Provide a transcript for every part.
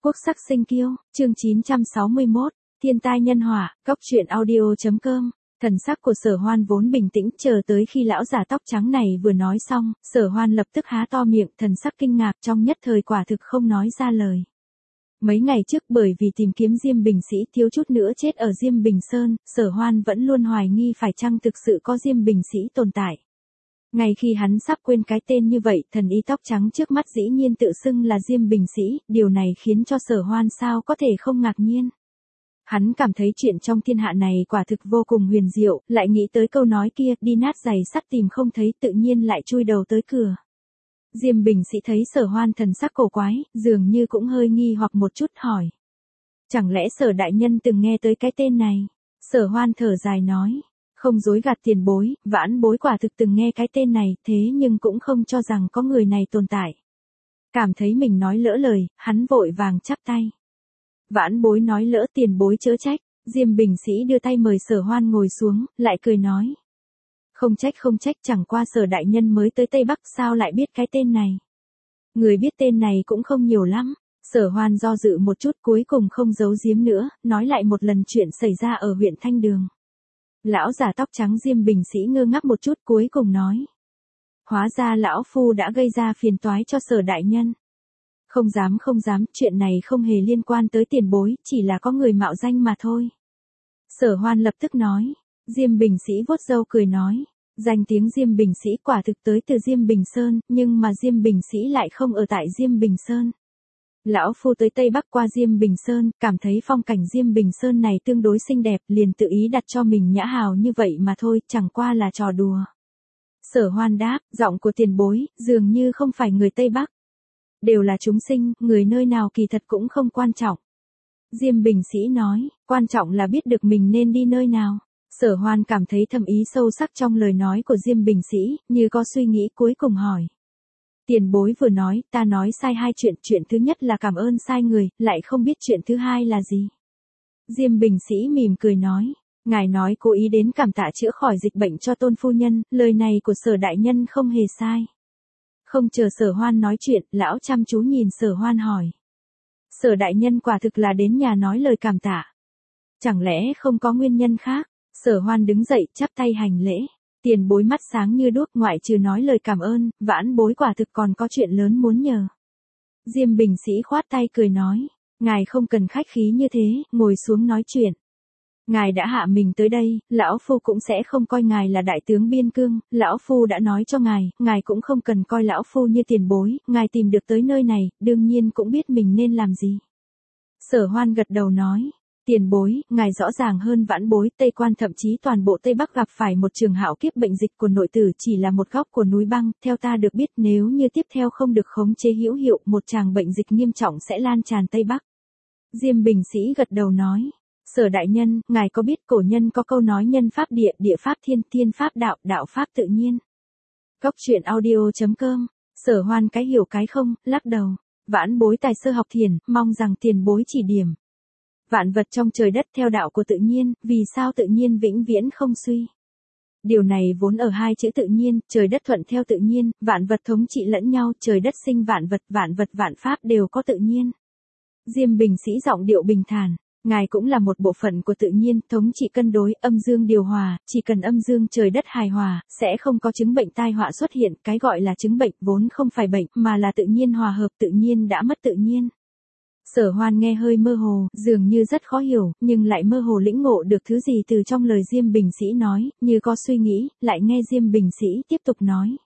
Quốc sắc sinh kiêu, chương 961, thiên tai nhân họa, cóc truyện audio.com. Thần sắc của Sở Hoan vốn bình tĩnh, chờ tới khi lão già tóc trắng này vừa nói xong, Sở Hoan lập tức há to miệng, thần sắc kinh ngạc, trong nhất thời quả thực không nói ra lời. Mấy ngày trước bởi vì tìm kiếm Diêm Bình Sĩ thiếu chút nữa chết ở Diêm Bình Sơn, Sở Hoan vẫn luôn hoài nghi phải chăng thực sự có Diêm Bình Sĩ tồn tại. Ngay khi hắn sắp quên cái tên như vậy, thần y tóc trắng trước mắt dĩ nhiên tự xưng là Diêm Bình Sĩ, điều này khiến cho Sở Hoan sao có thể không ngạc nhiên. Hắn cảm thấy chuyện trong thiên hạ này quả thực vô cùng huyền diệu, lại nghĩ tới câu nói kia, đi nát giày sắt tìm không thấy, tự nhiên lại chui đầu tới cửa. Diêm Bình Sĩ thấy Sở Hoan thần sắc cổ quái, dường như cũng hơi nghi hoặc một chút, hỏi. Chẳng lẽ Sở đại nhân từng nghe tới cái tên này? Sở Hoan thở dài nói. Không dối gạt tiền bối, vãn bối quả thực từng nghe cái tên này, thế nhưng cũng không cho rằng có người này tồn tại. Cảm thấy mình nói lỡ lời, hắn vội vàng chắp tay. Vãn bối nói lỡ, tiền bối chớ trách. Diêm Bình Sĩ đưa tay mời Sở Hoan ngồi xuống, lại cười nói. Không trách, chẳng qua Sở đại nhân mới tới Tây Bắc sao lại biết cái tên này. Người biết tên này cũng không nhiều lắm. Sở Hoan do dự một chút, cuối cùng không giấu giếm nữa, nói lại một lần chuyện xảy ra ở huyện Thanh Đường. Lão già tóc trắng Diêm Bình Sĩ ngơ ngác một chút, cuối cùng nói. Hóa ra lão phu đã gây ra phiền toái cho Sở đại nhân. Không dám, chuyện này không hề liên quan tới tiền bối, chỉ là có người mạo danh mà thôi. Sở Hoan lập tức nói. Diêm Bình Sĩ vuốt râu cười nói. Danh tiếng Diêm Bình Sĩ quả thực tới từ Diêm Bình Sơn, nhưng mà Diêm Bình Sĩ lại không ở tại Diêm Bình Sơn. Lão phu tới Tây Bắc qua Diêm Bình Sơn, cảm thấy phong cảnh Diêm Bình Sơn này tương đối xinh đẹp, liền tự ý đặt cho mình nhã hào như vậy mà thôi, chẳng qua là trò đùa. Sở Hoan đáp, giọng của tiền bối, dường như không phải người Tây Bắc. Đều là chúng sinh, người nơi nào kỳ thật cũng không quan trọng. Diêm Bình Sĩ nói, quan trọng là biết được mình nên đi nơi nào. Sở Hoan cảm thấy thâm ý sâu sắc trong lời nói của Diêm Bình Sĩ, như có suy nghĩ cuối cùng hỏi. Tiền bối vừa nói, ta nói sai hai chuyện, chuyện thứ nhất là cảm ơn sai người, lại không biết chuyện thứ hai là gì. Diêm Bình Sĩ mỉm cười nói, ngài nói cố ý đến cảm tạ chữa khỏi dịch bệnh cho Tôn phu nhân, lời này của Sở đại nhân không hề sai. Không chờ Sở Hoan nói chuyện, lão chăm chú nhìn Sở Hoan hỏi. Sở đại nhân quả thực là đến nhà nói lời cảm tạ. Chẳng lẽ không có nguyên nhân khác? Sở Hoan đứng dậy, chắp tay hành lễ. Tiền bối mắt sáng như đuốc, ngoại trừ nói lời cảm ơn, vãn bối quả thực còn có chuyện lớn muốn nhờ. Diêm Bình Sĩ khoát tay cười nói, ngài không cần khách khí như thế, ngồi xuống nói chuyện. Ngài đã hạ mình tới đây, lão phu cũng sẽ không coi ngài là đại tướng biên cương, lão phu đã nói cho ngài cũng không cần coi lão phu như tiền bối, ngài tìm được tới nơi này, đương nhiên cũng biết mình nên làm gì. Sở Hoan gật đầu nói. Tiền bối, ngài rõ ràng hơn vãn bối, Tây Quan thậm chí toàn bộ Tây Bắc gặp phải một trường hạo kiếp bệnh dịch của nội tử chỉ là một góc của núi băng, theo ta được biết nếu như tiếp theo không được khống chế hữu hiệu, một tràng bệnh dịch nghiêm trọng sẽ lan tràn Tây Bắc. Diêm Bình Sĩ gật đầu nói, Sở đại nhân, ngài có biết cổ nhân có câu nói nhân pháp địa, địa pháp thiên, thiên pháp đạo, đạo pháp tự nhiên. Cóc truyện audio.com, Sở Hoan cái hiểu cái không, lắc đầu, vãn bối tài sơ học thiền, mong rằng tiền bối chỉ điểm. Vạn vật trong trời đất theo đạo của tự nhiên, vì sao tự nhiên vĩnh viễn không suy? Điều này vốn ở hai chữ tự nhiên, trời đất thuận theo tự nhiên, vạn vật thống trị lẫn nhau, trời đất sinh vạn vật vạn pháp đều có tự nhiên. Diêm Bình Sĩ giọng điệu bình thản, ngài cũng là một bộ phận của tự nhiên, thống trị cân đối, âm dương điều hòa, chỉ cần âm dương trời đất hài hòa, sẽ không có chứng bệnh tai họa xuất hiện, cái gọi là chứng bệnh vốn không phải bệnh, mà là tự nhiên hòa hợp, tự nhiên đã mất tự nhiên. Sở Hoan nghe hơi mơ hồ, dường như rất khó hiểu, nhưng lại mơ hồ lĩnh ngộ được thứ gì từ trong lời Diêm Bình Sĩ nói, như có suy nghĩ, lại nghe Diêm Bình Sĩ tiếp tục nói.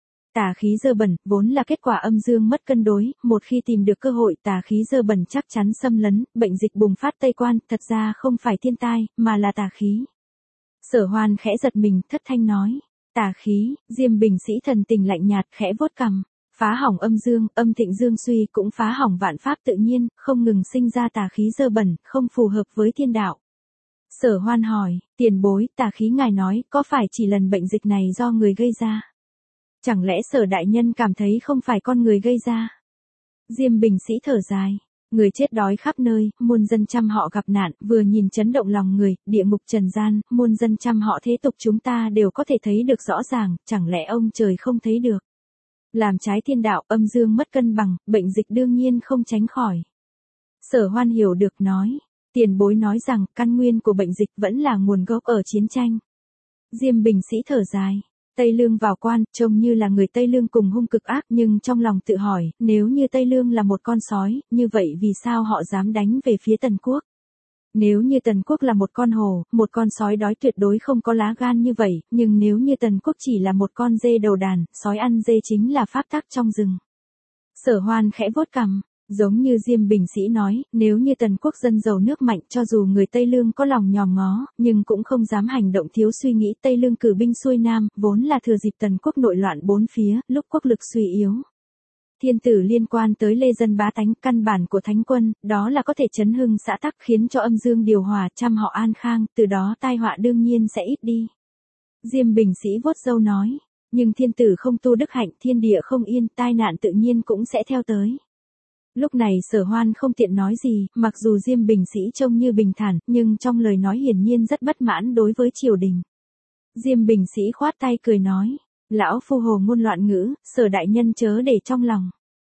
Tà khí dơ bẩn, vốn là kết quả âm dương mất cân đối, một khi tìm được cơ hội tà khí dơ bẩn chắc chắn xâm lấn, bệnh dịch bùng phát Tây Quan, thật ra không phải thiên tai, mà là tà khí. Sở Hoan khẽ giật mình, thất thanh nói. Tà khí, Diêm Bình Sĩ thần tình lạnh nhạt khẽ vuốt cằm. Phá hỏng âm dương, âm thịnh dương suy cũng phá hỏng vạn pháp tự nhiên, không ngừng sinh ra tà khí dơ bẩn, không phù hợp với thiên đạo. Sở Hoan hỏi, tiền bối, tà khí ngài nói, có phải chỉ lần bệnh dịch này do người gây ra? Chẳng lẽ Sở đại nhân cảm thấy không phải con người gây ra? Diêm Bình Sĩ thở dài, người chết đói khắp nơi, muôn dân trăm họ gặp nạn, vừa nhìn chấn động lòng người, địa ngục trần gian, muôn dân trăm họ thế tục chúng ta đều có thể thấy được rõ ràng, chẳng lẽ ông trời không thấy được? Làm trái thiên đạo, âm dương mất cân bằng, bệnh dịch đương nhiên không tránh khỏi. Sở Hoan hiểu được nói. Tiền bối nói rằng căn nguyên của bệnh dịch vẫn là nguồn gốc ở chiến tranh. Diêm Bình Sĩ thở dài. Tây Lương vào quan, trông như là người Tây Lương cùng hung cực ác nhưng trong lòng tự hỏi, nếu như Tây Lương là một con sói, như vậy vì sao họ dám đánh về phía Tần Quốc? Nếu như Tần Quốc là một con hổ, một con sói đói tuyệt đối không có lá gan như vậy, nhưng nếu như Tần Quốc chỉ là một con dê đầu đàn, sói ăn dê chính là pháp tắc trong rừng. Sở Hoan khẽ vuốt cằm. Giống như Diêm Bình Sĩ nói, nếu như Tần Quốc dân giàu nước mạnh cho dù người Tây Lương có lòng nhòm ngó, nhưng cũng không dám hành động thiếu suy nghĩ. Tây Lương cử binh xuôi Nam, vốn là thừa dịp Tần Quốc nội loạn bốn phía, lúc quốc lực suy yếu. Thiên tử liên quan tới lê dân bá tánh, căn bản của thánh quân, đó là có thể chấn hưng xã tắc khiến cho âm dương điều hòa, trăm họ an khang, từ đó tai họa đương nhiên sẽ ít đi. Diêm Bình Sĩ vuốt râu nói, nhưng thiên tử không tu đức hạnh, thiên địa không yên, tai nạn tự nhiên cũng sẽ theo tới. Lúc này Sở Hoan không tiện nói gì, mặc dù Diêm Bình Sĩ trông như bình thản, nhưng trong lời nói hiển nhiên rất bất mãn đối với triều đình. Diêm Bình Sĩ khoát tay cười nói, lão phu hồ ngôn loạn ngữ, Sở đại nhân chớ để trong lòng.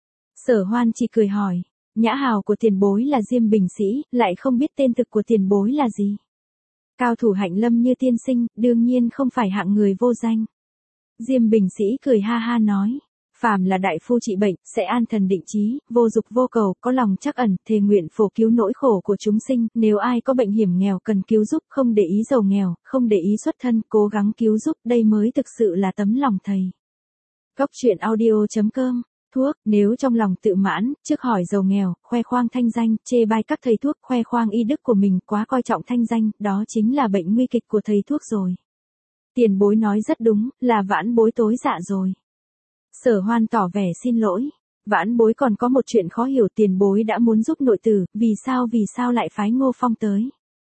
Sở Hoan chỉ cười hỏi, nhã hào của tiền bối là Diêm Bình Sĩ, lại không biết tên thực của tiền bối là gì. Cao thủ hạnh lâm như tiên sinh, đương nhiên không phải hạng người vô danh. Diêm Bình Sĩ cười ha ha nói, phàm là đại phu trị bệnh, sẽ an thần định chí, vô dục vô cầu, có lòng trắc ẩn, thề nguyện phổ cứu nỗi khổ của chúng sinh, nếu ai có bệnh hiểm nghèo cần cứu giúp, không để ý giàu nghèo, không để ý xuất thân, cố gắng cứu giúp, đây mới thực sự là tấm lòng thầy. Góc truyện audio.com. Thuốc, nếu trong lòng tự mãn, trước hỏi giàu nghèo, khoe khoang thanh danh, chê bai các thầy thuốc, khoe khoang y đức của mình, quá coi trọng thanh danh, đó chính là bệnh nguy kịch của thầy thuốc rồi. Tiền bối nói rất đúng, là vãn bối tối dạ rồi. Sở Hoan tỏ vẻ xin lỗi. Vãn bối còn có một chuyện khó hiểu, tiền bối đã muốn giúp nội tử, vì sao lại phái Ngô Phong tới.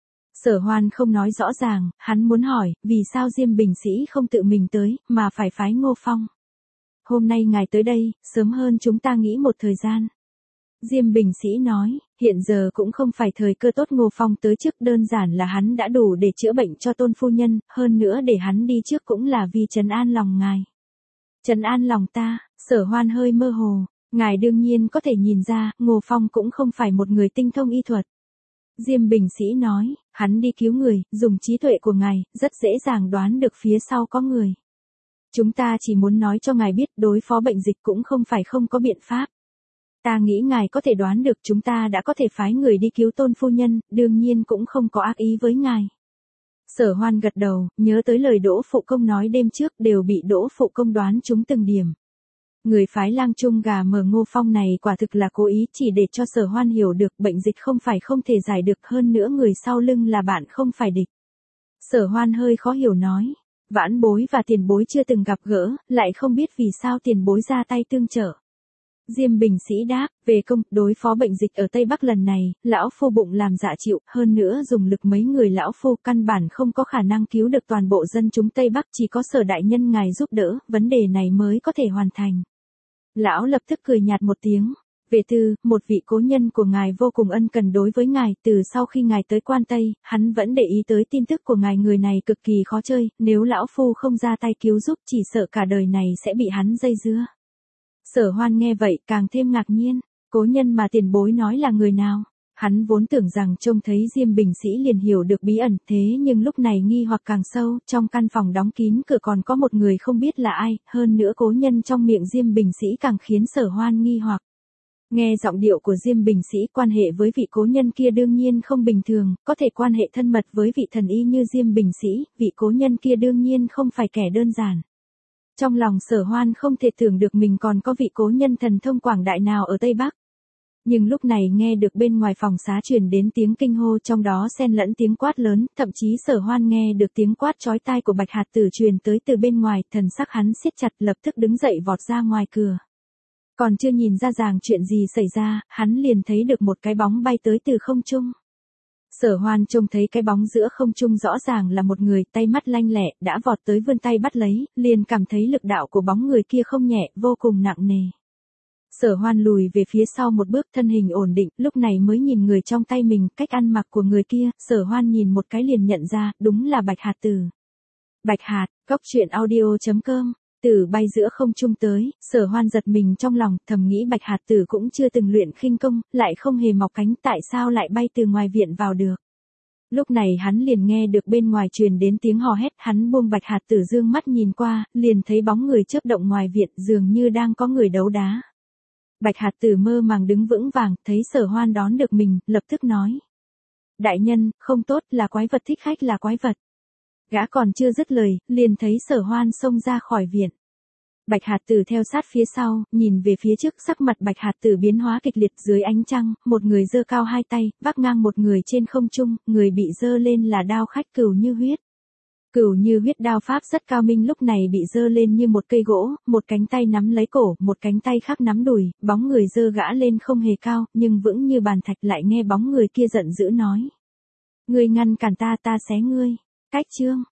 Sở Hoan không nói rõ ràng, hắn muốn hỏi, vì sao Diêm Bình Sĩ không tự mình tới, mà phải phái Ngô Phong. Hôm nay ngài tới đây, sớm hơn chúng ta nghĩ một thời gian. Diêm Bình Sĩ nói, hiện giờ cũng không phải thời cơ tốt, Ngô Phong tới trước đơn giản là hắn đã đủ để chữa bệnh cho tôn phu nhân, hơn nữa để hắn đi trước cũng là vì trấn an lòng ngài. Trấn an lòng ta, Sở Hoan hơi mơ hồ, ngài đương nhiên có thể nhìn ra, Ngô Phong cũng không phải một người tinh thông y thuật. Diêm Bình Sĩ nói, hắn đi cứu người, dùng trí tuệ của ngài, rất dễ dàng đoán được phía sau có người. Chúng ta chỉ muốn nói cho ngài biết đối phó bệnh dịch cũng không phải không có biện pháp. Ta nghĩ ngài có thể đoán được chúng ta đã có thể phái người đi cứu tôn phu nhân, đương nhiên cũng không có ác ý với ngài. Sở Hoan gật đầu, nhớ tới lời Đỗ Phụ Công nói đêm trước đều bị Đỗ Phụ Công đoán trúng từng điểm. Người phái lang trung gà mờ Ngô Phong này quả thực là cố ý chỉ để cho Sở Hoan hiểu được bệnh dịch không phải không thể giải được, hơn nữa người sau lưng là bạn không phải địch. Sở Hoan hơi khó hiểu nói, vãn bối và tiền bối chưa từng gặp gỡ, lại không biết vì sao tiền bối ra tay tương trợ. Diêm Bình Sĩ đáp, về công, đối phó bệnh dịch ở Tây Bắc lần này, lão phu bụng làm dạ chịu, hơn nữa dùng lực mấy người lão phu căn bản không có khả năng cứu được toàn bộ dân chúng Tây Bắc, chỉ có Sở đại nhân ngài giúp đỡ, vấn đề này mới có thể hoàn thành. Lão lập tức cười nhạt một tiếng. Về tư, một vị cố nhân của ngài vô cùng ân cần đối với ngài, từ sau khi ngài tới Quan Tây, hắn vẫn để ý tới tin tức của ngài, người này cực kỳ khó chơi, nếu lão phu không ra tay cứu giúp chỉ sợ cả đời này sẽ bị hắn dây dưa. Sở Hoan nghe vậy càng thêm ngạc nhiên, cố nhân mà tiền bối nói là người nào? Hắn vốn tưởng rằng trông thấy Diêm Bình Sĩ liền hiểu được bí ẩn, thế nhưng lúc này nghi hoặc càng sâu, trong căn phòng đóng kín cửa còn có một người không biết là ai, hơn nữa cố nhân trong miệng Diêm Bình Sĩ càng khiến Sở Hoan nghi hoặc. Nghe giọng điệu của Diêm Bình Sĩ, quan hệ với vị cố nhân kia đương nhiên không bình thường, có thể quan hệ thân mật với vị thần y như Diêm Bình Sĩ, vị cố nhân kia đương nhiên không phải kẻ đơn giản. Trong lòng Sở Hoan không thể tưởng được mình còn có vị cố nhân thần thông quảng đại nào ở Tây Bắc. Nhưng lúc này nghe được bên ngoài phòng xá truyền đến tiếng kinh hô, trong đó xen lẫn tiếng quát lớn, thậm chí Sở Hoan nghe được tiếng quát chói tai của Bạch Hạt Tử truyền tới từ bên ngoài, thần sắc hắn siết chặt, lập tức đứng dậy vọt ra ngoài cửa. Còn chưa nhìn ra ràng chuyện gì xảy ra, hắn liền thấy được một cái bóng bay tới từ không trung. Sở Hoan trông thấy cái bóng giữa không trung rõ ràng là một người, tay mắt lanh lẹ, đã vọt tới vươn tay bắt lấy, liền cảm thấy lực đạo của bóng người kia không nhẹ, vô cùng nặng nề. Sở Hoan lùi về phía sau một bước, thân hình ổn định, lúc này mới nhìn người trong tay mình, cách ăn mặc của người kia, Sở Hoan nhìn một cái liền nhận ra, đúng là Bạch Hạt Tử. Bạch Hạt, góc truyện audio.com. tử bay giữa không trung tới, Sở Hoan giật mình trong lòng, thầm nghĩ Bạch Hạt Tử cũng chưa từng luyện khinh công, lại không hề mọc cánh, tại sao lại bay từ ngoài viện vào được. Lúc này hắn liền nghe được bên ngoài truyền đến tiếng hò hét, hắn buông Bạch Hạt Tử dương mắt nhìn qua, liền thấy bóng người chớp động ngoài viện, dường như đang có người đấu đá. Bạch Hạt Tử mơ màng đứng vững vàng, thấy Sở Hoan đón được mình, lập tức nói. Đại nhân, không tốt, là quái vật, thích khách là quái vật. Gã còn chưa dứt lời, liền thấy Sở Hoan xông ra khỏi viện. Bạch Hạt Tử theo sát phía sau, nhìn về phía trước, sắc mặt Bạch Hạt Tử biến hóa kịch liệt, dưới ánh trăng, một người giơ cao hai tay, vác ngang một người trên không trung, người bị giơ lên là đao khách Cửu Như Huyết. Cửu Như Huyết đao pháp rất cao minh, lúc này bị giơ lên như một cây gỗ, một cánh tay nắm lấy cổ, một cánh tay khác nắm đùi, bóng người giơ gã lên không hề cao, nhưng vững như bàn thạch, lại nghe bóng người kia giận dữ nói. Ngươi ngăn cản ta, ta xé ngươi. Cách chương